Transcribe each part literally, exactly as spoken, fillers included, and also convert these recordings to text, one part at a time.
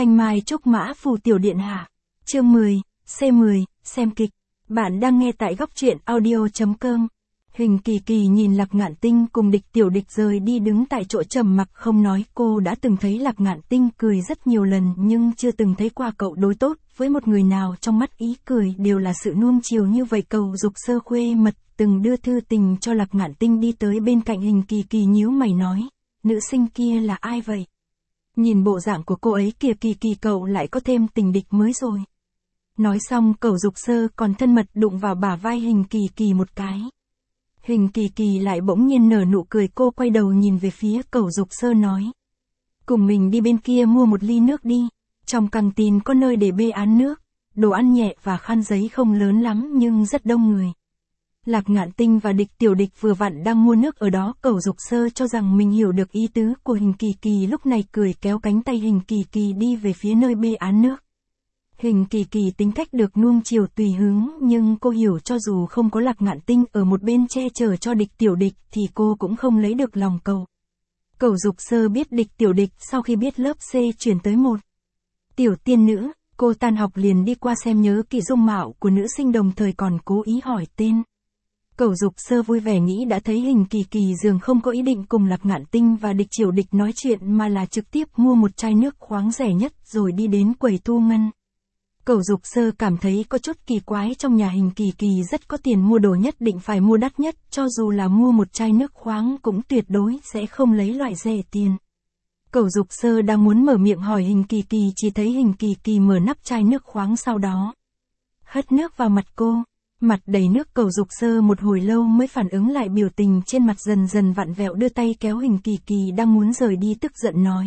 Thanh Mai Trúc Mã Phù Tiểu Điện Hạ. Chương mười, C mười, xem kịch. Bạn đang nghe tại góc truyện audio chấm com. Hình Kỳ Kỳ nhìn Lạc Ngạn Tinh cùng Địch Tiểu Địch rời đi đứng tại chỗ trầm mặc không nói. Cô đã từng thấy Lạc Ngạn Tinh cười rất nhiều lần nhưng chưa từng thấy qua cậu đối tốt với một người nào, trong mắt ý cười đều là sự nuông chiều như vậy. Cầu Dục Sơ khuê mật từng đưa thư tình cho Lạc Ngạn Tinh, đi tới bên cạnh Hình Kỳ Kỳ nhíu mày nói, nữ sinh kia là ai vậy? Nhìn bộ dạng của cô ấy kìa, Kỳ Kỳ cậu lại có thêm tình địch mới rồi. Nói xong Cầu Dục Sơ còn thân mật đụng vào bả vai Hình Kỳ Kỳ một cái. Hình Kỳ Kỳ lại bỗng nhiên nở nụ cười, cô quay đầu nhìn về phía Cầu Dục Sơ nói, cùng mình đi bên kia mua một ly nước đi, trong căng tin có nơi để bê án nước, đồ ăn nhẹ và khăn giấy không lớn lắm nhưng rất đông người. Lạc Ngạn Tinh và Địch Tiểu Địch vừa vặn đang mua nước ở đó. Cầu Dục Sơ cho rằng mình hiểu được ý tứ của Hình Kỳ Kỳ, lúc này cười kéo cánh tay Hình Kỳ Kỳ đi về phía nơi bê án nước. Hình Kỳ Kỳ tính cách được nuông chiều tùy hứng, nhưng cô hiểu cho dù không có Lạc Ngạn Tinh ở một bên che chở cho Địch Tiểu Địch thì cô cũng không lấy được lòng cậu. Cầu Dục Sơ biết Địch Tiểu Địch sau khi biết lớp C chuyển tới một tiểu tiên nữ, cô tan học liền đi qua xem nhớ kỹ dung mạo của nữ sinh, đồng thời còn cố ý hỏi tên. Cầu Dục Sơ vui vẻ nghĩ đã thấy Hình Kỳ Kỳ dường không có ý định cùng Lạc Ngạn Tinh và Địch Tiểu Địch nói chuyện mà là trực tiếp mua một chai nước khoáng rẻ nhất rồi đi đến quầy thu ngân. Cầu Dục Sơ cảm thấy có chút kỳ quái, trong nhà Hình Kỳ Kỳ rất có tiền, mua đồ nhất định phải mua đắt nhất, cho dù là mua một chai nước khoáng cũng tuyệt đối sẽ không lấy loại rẻ tiền. Cầu Dục Sơ đang muốn mở miệng hỏi Hình Kỳ Kỳ, chỉ thấy Hình Kỳ Kỳ mở nắp chai nước khoáng, sau đó hất nước vào mặt cô. Mặt đầy nước, Cầu Dục Sơ một hồi lâu mới phản ứng lại, biểu tình trên mặt dần dần vặn vẹo, đưa tay kéo Hình Kỳ Kỳ đang muốn rời đi, tức giận nói,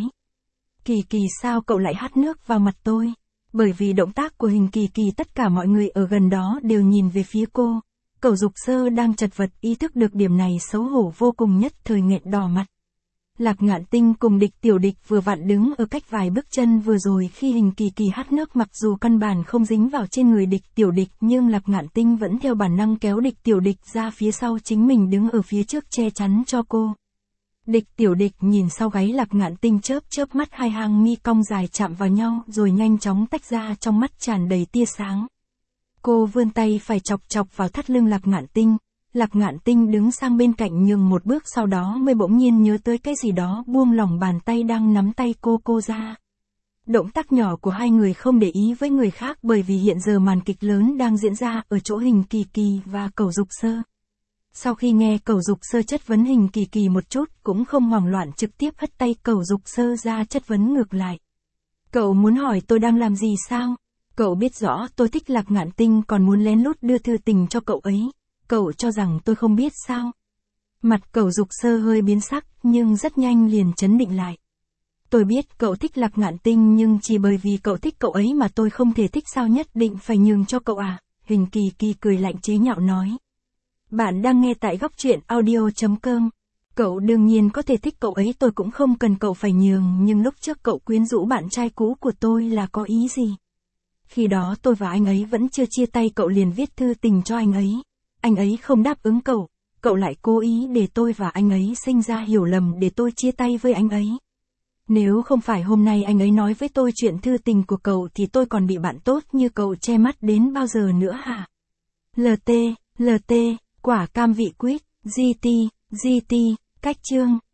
Kỳ Kỳ sao cậu lại hắt nước vào mặt tôi? Bởi vì động tác của Hình Kỳ Kỳ tất cả mọi người ở gần đó đều nhìn về phía cô. Cầu Dục Sơ đang chật vật, ý thức được điểm này xấu hổ vô cùng, nhất thời nghẹn đỏ mặt. Lạc Ngạn Tinh cùng Địch Tiểu Địch vừa vặn đứng ở cách vài bước chân vừa rồi khi Hình Kỳ Kỳ hắt nước, mặc dù căn bản không dính vào trên người Địch Tiểu Địch nhưng Lạc Ngạn Tinh vẫn theo bản năng kéo Địch Tiểu Địch ra phía sau chính mình, đứng ở phía trước che chắn cho cô. Địch Tiểu Địch nhìn sau gáy Lạc Ngạn Tinh, chớp chớp mắt, hai hàng mi cong dài chạm vào nhau rồi nhanh chóng tách ra, trong mắt tràn đầy tia sáng. Cô vươn tay phải chọc chọc vào thắt lưng Lạc Ngạn Tinh. Lạc Ngạn Tinh đứng sang bên cạnh nhường một bước, sau đó mới bỗng nhiên nhớ tới cái gì đó, buông lỏng bàn tay đang nắm tay cô cô ra. Động tác nhỏ của hai người không để ý với người khác, bởi vì hiện giờ màn kịch lớn đang diễn ra ở chỗ Hình Kỳ Kỳ và Cầu Dục Sơ. Sau khi nghe Cầu Dục Sơ chất vấn Hình Kỳ Kỳ một chút cũng không hoảng loạn, trực tiếp hất tay Cầu Dục Sơ ra chất vấn ngược lại. Cậu muốn hỏi tôi đang làm gì sao? Cậu biết rõ tôi thích Lạc Ngạn Tinh còn muốn lén lút đưa thư tình cho cậu ấy. Cậu cho rằng tôi không biết sao? Mặt Cầu Dục Sơ hơi biến sắc nhưng rất nhanh liền trấn định lại. Tôi biết cậu thích Lạc Ngạn Tinh nhưng chỉ bởi vì cậu thích cậu ấy mà tôi không thể thích sao, nhất định phải nhường cho cậu à? Hình Kỳ Kỳ cười lạnh chế nhạo nói. Bạn đang nghe tại góc truyện audio chấm com. Cậu đương nhiên có thể thích cậu ấy, tôi cũng không cần cậu phải nhường, nhưng lúc trước cậu quyến rũ bạn trai cũ của tôi là có ý gì? Khi đó tôi và anh ấy vẫn chưa chia tay, cậu liền viết thư tình cho anh ấy. Anh ấy không đáp ứng cậu, cậu lại cố ý để tôi và anh ấy sinh ra hiểu lầm để tôi chia tay với anh ấy. Nếu không phải hôm nay anh ấy nói với tôi chuyện thư tình của cậu thì tôi còn bị bạn tốt như cậu che mắt đến bao giờ nữa hả? lờ tê, lờ tê, quả cam vị quýt, giê tê, giê tê, cách chương.